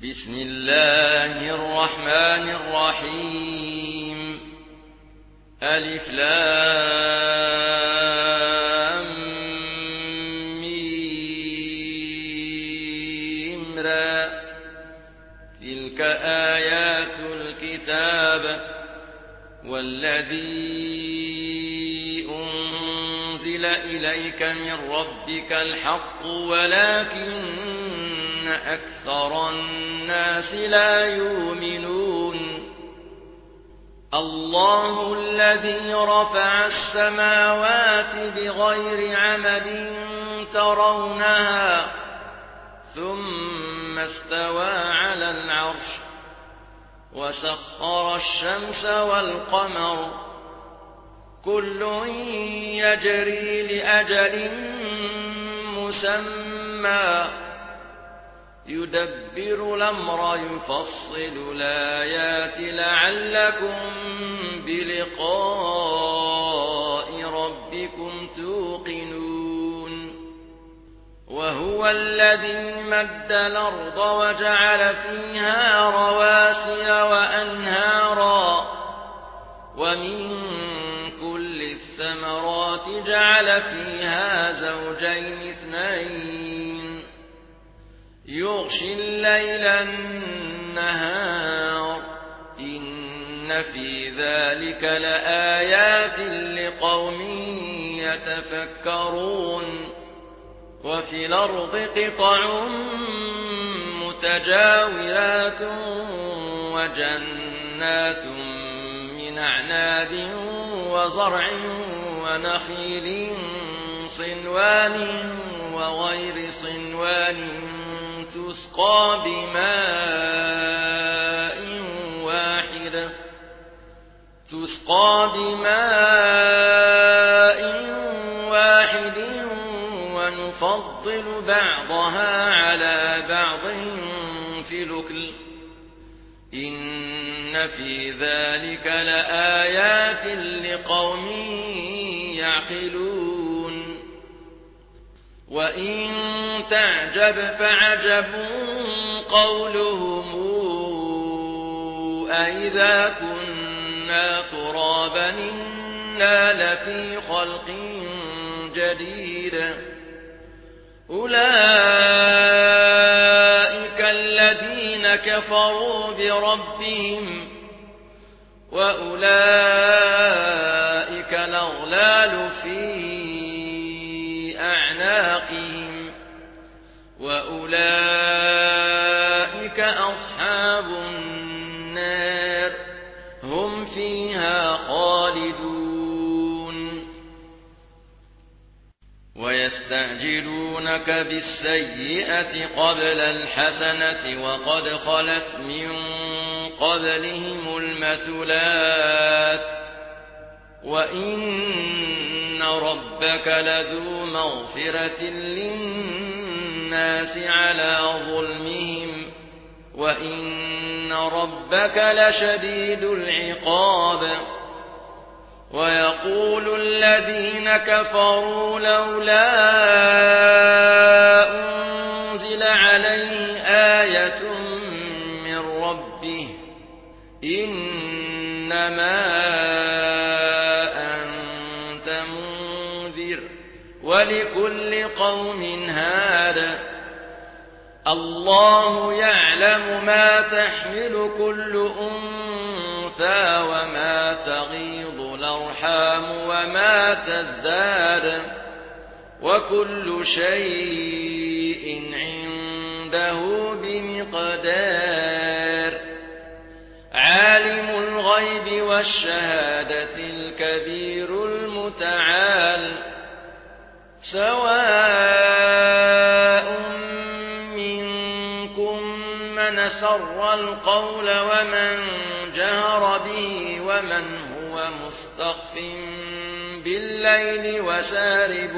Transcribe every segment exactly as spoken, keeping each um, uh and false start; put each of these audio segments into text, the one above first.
بسم الله الرحمن الرحيم. ألف لام ميم را. تلك آيات الكتاب والذي أنزل إليك من ربك الحق ولكن أكثر الناس لا يؤمنون. الله الذي رفع السماوات بغير عمد ترونها ثم استوى على العرش وسخر الشمس والقمر كل يجري لأجل مسمى يدبر الأمر يفصل الآيات لعلكم بلقاء ربكم توقنون. وهو الذي مد الأرض وجعل فيها رواسي وأنهارا ومن كل الثمرات جعل فيها زوجين اثنين يغشي الليل النهار إن في ذلك لآيات لقوم يتفكرون. وفي الأرض قطع متجاورات وجنات من أعناب وزرع ونخيل صنوان وغير صنوان تسقى بماء واحد تسقى بماء واحد ونفضل بعضها على بعض في الأكل إن في ذلك لآيات لقوم يعقلون. وإن تعجب فعجب قولهم أئذا كنا ترابا إنا لفي خلق جديد. أولئك الذين كفروا بربهم وأولئك الأغلال في أعناقهم وأولئك أصحاب النار هم فيها خالدون. ويستعجلونك بالسيئة قبل الحسنة وقد خلت من قبلهم المثلات وإن ربك لذو مغفرة للناس على ظلمهم وإن ربك لشديد العقاب. ويقول الذين كفروا لولا أنزل عليه آية من ربه إنما ولكل قوم هاد. الله يعلم ما تحمل كل أنثى وما تغيض الأرحام وما تزداد وكل شيء عنده بمقدار. عالم الغيب والشهادة الكبير المتعال. سواء منكم من سر القول ومن جهر به ومن هو مستخف بالليل وسارب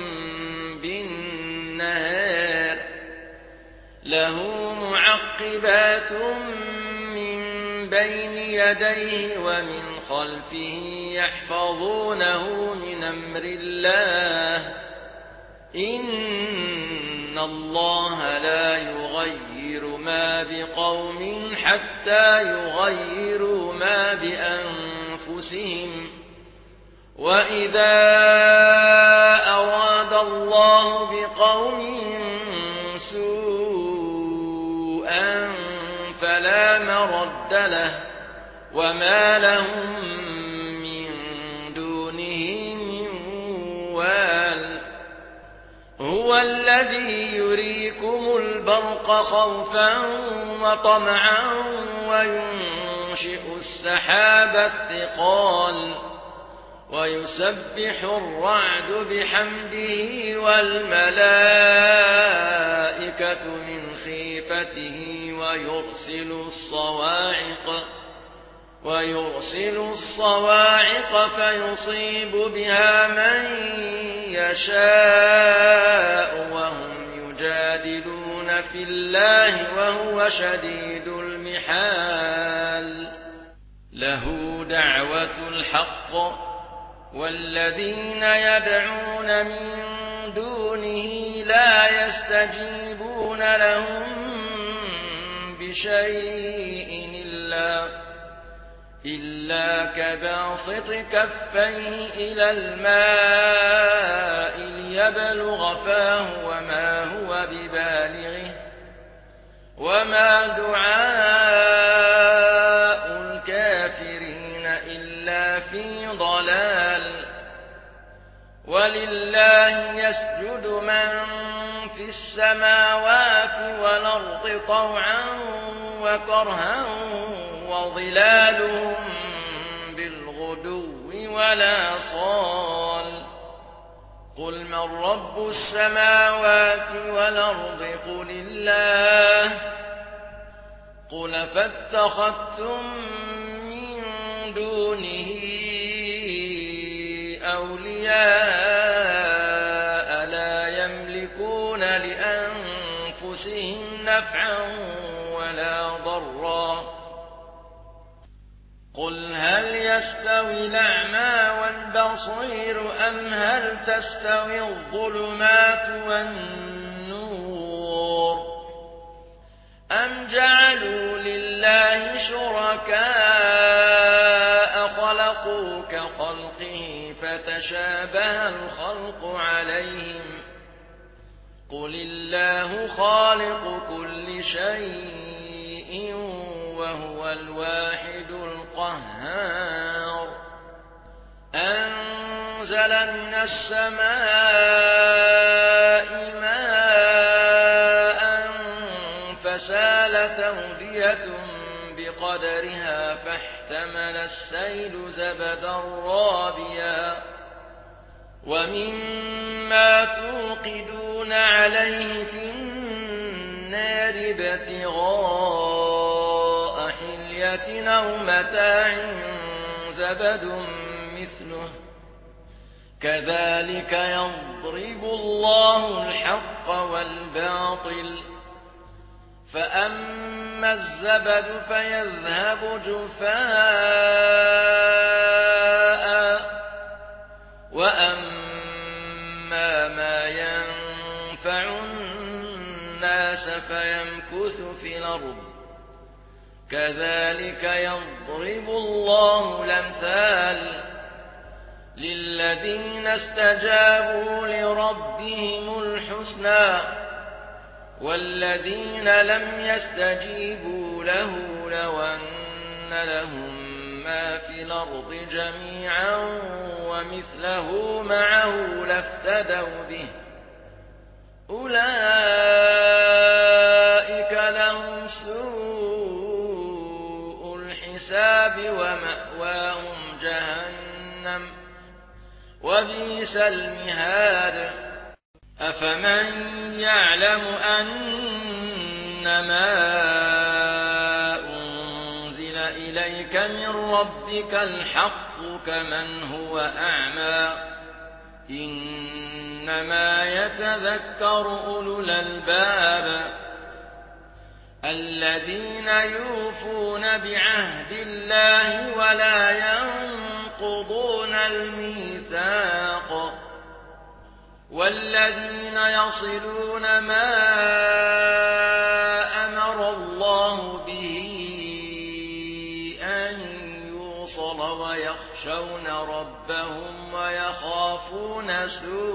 بالنهار له معقبات من بين يديه ومن خلفه يحفظونه من أمر الله إن الله لا يغير يغير ما بقوم حتى يغيروا ما بأنفسهم وإذا أراد الله بقوم سوءا فلا مرد له وما لهم من دونه من وال هو الذي يريكم البرق خوفا وطمعا وينشئ السحاب الثقال ويسبح الرعد بحمده والملائكة من خيفته ويرسل الصواعق ويرسل الصواعق فيصيب بها من يشاء وهم يجادلون في الله وهو شديد المحال له دعوة الحق والذين يدعون من دونه لا يستجيبون لهم بشيء إلا, إلا كباسط كفيه إلى الماء ليبلغ فاه وما هو ببالغه وما دعاء الكافرين إلا في ضلال ولله يسجد من في السماوات والأرض طوعا وكرها وظلالهم بالغدو ولا صال قل من رب السماوات والأرض قل الله قل فاتخذتم من دونه أولياء لا يملكون لأنفسهم نفعا ولا ضرا قل هل يستوي الأعمى والبصير أم هل تستوي الظلمات والنور أم جعلوا لله شركاء خلقوا كخلقه فتشابه الخلق عليهم قل الله خالق كل شيء وهو الواحد القهار أنزل من السماء ماء فسالت أودية بقدرها فاحتمل السيل زبدا رابيا ومما توقدون عليه في النار ابتغاء حلية أو متاع زبد مثله كذلك يضرب الله الحق والباطل فأما الزبد فيذهب جفاء وأما ما ينفع الناس فيمكث في الأرض كذلك يضرب الله الأمثال للذين استجابوا لربهم الحسنى والذين لم يستجيبوا له لو أن لهم ما في الأرض جميعا ومثله معه لافتدوا به أولئك لهم سوء الحساب ومأواهم جهنم وبئس المهاد أفمن يعلم أنما أنزل إليك من ربك الحق كمن هو أعمى إنما يتذكر أولو الألباب الذين يوفون بعهد الله ولا ينقضون الميثاق والذين يصلون ما أمر الله به أن يوصل ويخشون ربهم ويخافون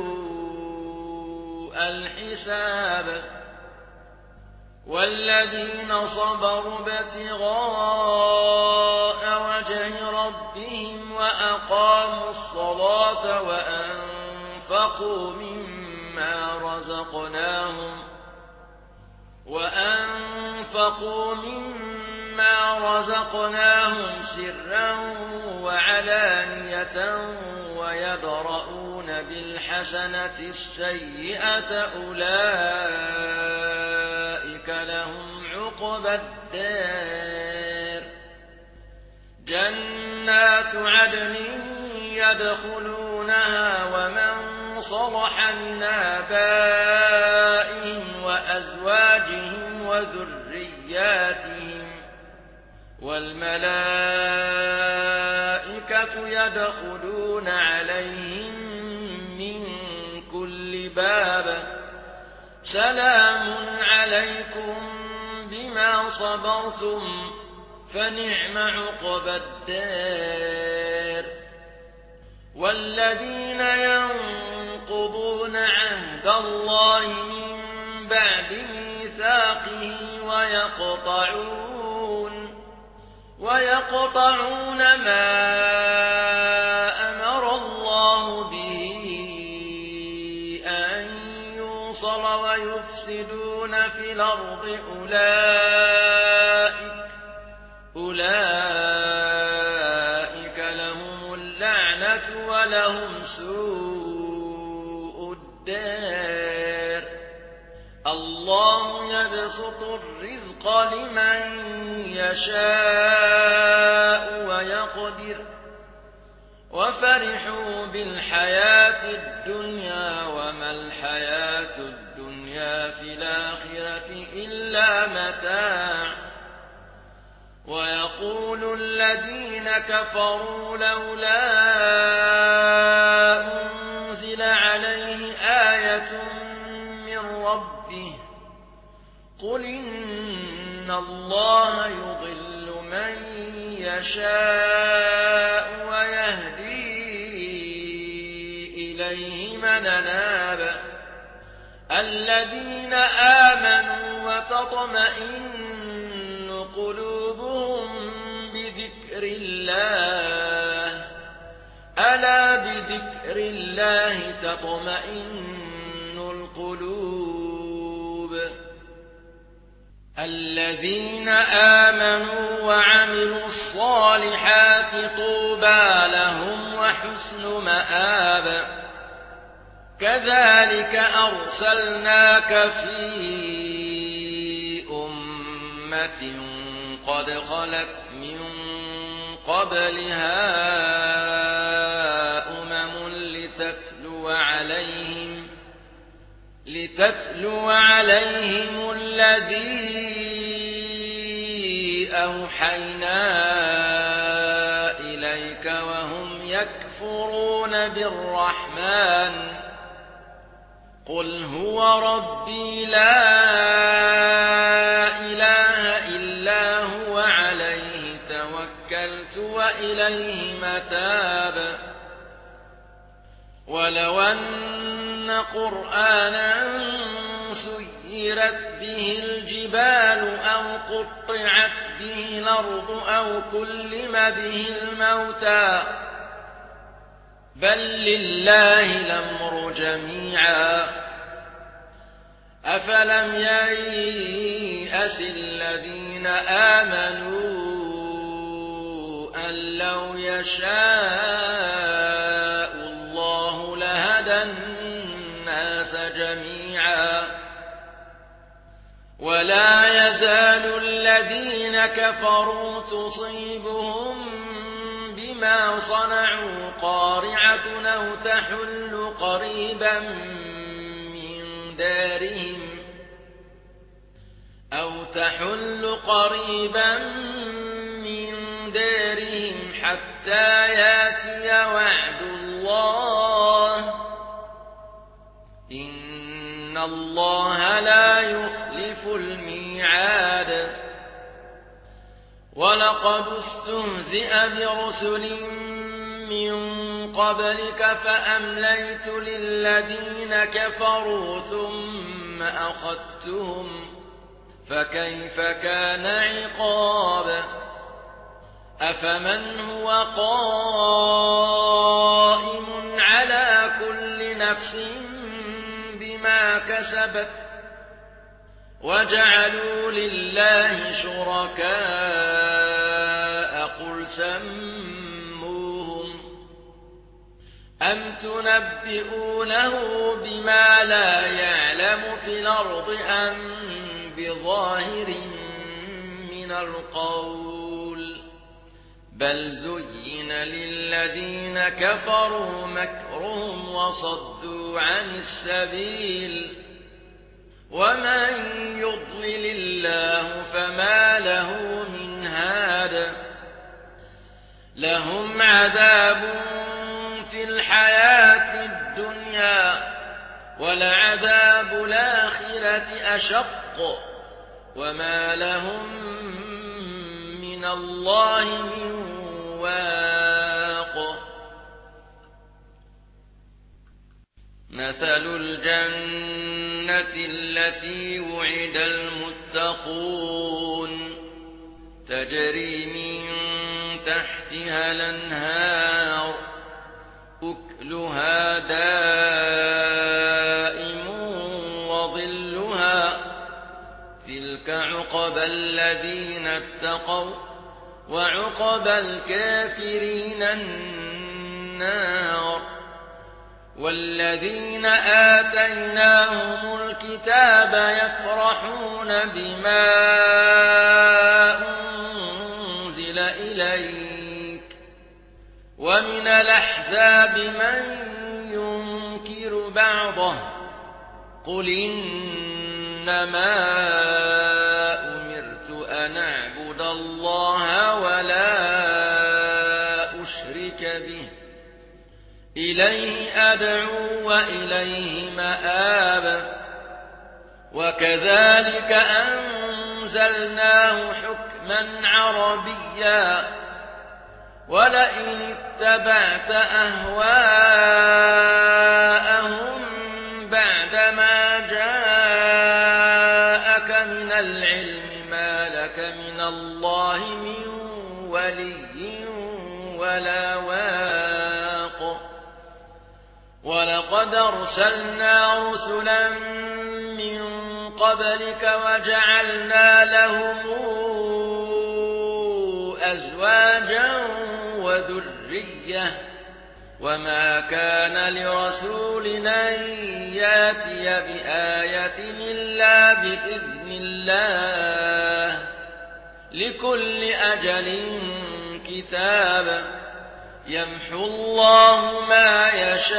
سوء الحساب والذين صبروا ابتغاء وجه ربهم وأقاموا الصلاة وأنفقوا مما رزقناهم وأنفقوا مما رزقناهم سرا وعلانية ويدرؤون بالحسنة السيئة أولئك لهم عقبى الدار جنات عدن يدخلونها ومن صلح من آبائهم وأزواجهم وذرياتهم والملائكة يدخلون عليهم من كل باب سلام عليكم بما صبرتم فنعم عقبى الدار والذين ينقضون عهد الله من بعد ميثاقه ويقطعون ويقطعون ما أمر الله به أن يوصل ويفسدون في الأرض أولئك أولئك لهم اللعنة ولهم سوء الدار الله يبسط الرزق لمن يشاء ويقدر وفرحوا بالحياة الدنيا وما الحياة الدنيا في الآخرة إلا متاع ويقول الذين كفروا لولا أنزل عليه آية من ربه قل إن الله يضل من يشاء ويهدي إليه من أناب الذين آمنوا وتطمئن قلوبهم بذكر الله ألا بذكر الله تطمئن القلوب الذين آمنوا وعملوا الصالحات طوبى لهم وحسن مآب كذلك أرسلناك في أمة قد خلت من قبلها أمم لتتلو عليهم لتتلو عليهم الذي أوحينا إليك وهم يكفرون بالرحمن قل هو ربي لا إله إلا هو عليه توكلت وإليه متاب ولو أن قرآنا سيرت به الجبال أو قطعت به الأرض أو كلم به الموتى بل لله الأمر جميعا أفلم ييأس الذين آمنوا أن لو يشاء الله لهدى الناس جميعا ولا يزال الذين كفروا تصيبهم بما صنعوا قارعة أو تحل قريبا من دارهم أو تحل قريبا من دارهم حتى يأتي وعد الله إن الله لا يخلف الميعاد ولقد استهزئ برسل من قبلك فأمليت للذين كفروا ثم أخذتهم فكيف كان عقاب أفمن هو قائم على كل نفس بما كسبت وجعلوا لله شركاء قل سموهم أم تنبئونه بما لا يعلم في الأرض أم بظاهر من القول بل زين للذين كفروا مكرهم وصدوا عن السبيل ومن يضلل الله فما له من هاد لهم عذاب في الحياة الدنيا ولعذاب الآخرة أشق وما لهم من الله من واق مثل الجنة التي وعد المتقون تجري من تحتها الأنهار أكلها دائم وظلها تلك عقبى الذين اتقوا وعقبى الكافرين النار والذين آتيناهم الكتاب يفرحون بما أنزل إليك ومن الأحزاب من ينكر بعضه قل إنما أمرت أن أعبد الله ولا أشرك به إليه أدعو وإليه مآب وكذلك أنزلناه حكما عربيا ولئن اتبعت أهواءهم بعدما جاءك من العلم ما لك من الله من ولي ولا واق ولقد أرسلنا رسلا من قبلك وجعلنا لهم أزواجا وذرية وما كان لرسول أن يأتي بآية إلا بإذن الله لكل أجل كتاب يمحو الله ما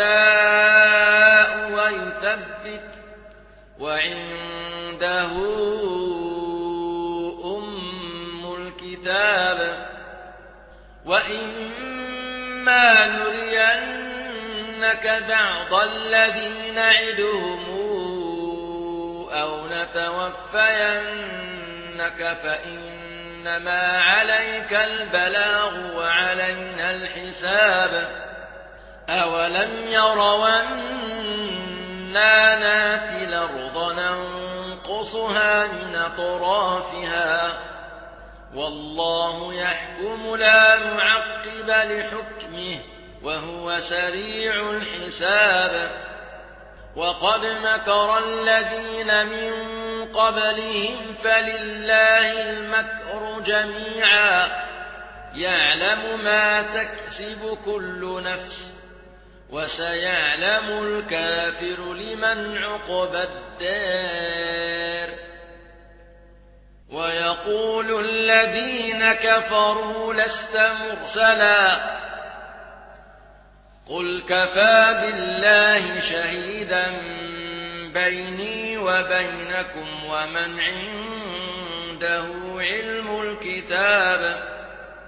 يشاء ويثبت وعنده أم الكتاب وإما نرينك بعض الذي نعدهم أو نتوفينك فإنما عليك البلاغ وعلينا الحساب أولم يروا أنا ناتي الأرض ننقصها من أطرافها والله يحكم لا معقب لحكمه وهو سريع الحساب وقد مكر الذين من قبلهم فلله المكر جميعا يعلم ما تكسب كل نفس وسيعلم الكافر لمن عقبى الدار ويقول الذين كفروا لست مرسلا قل كفى بالله شهيدا بيني وبينكم ومن عنده علم الكتاب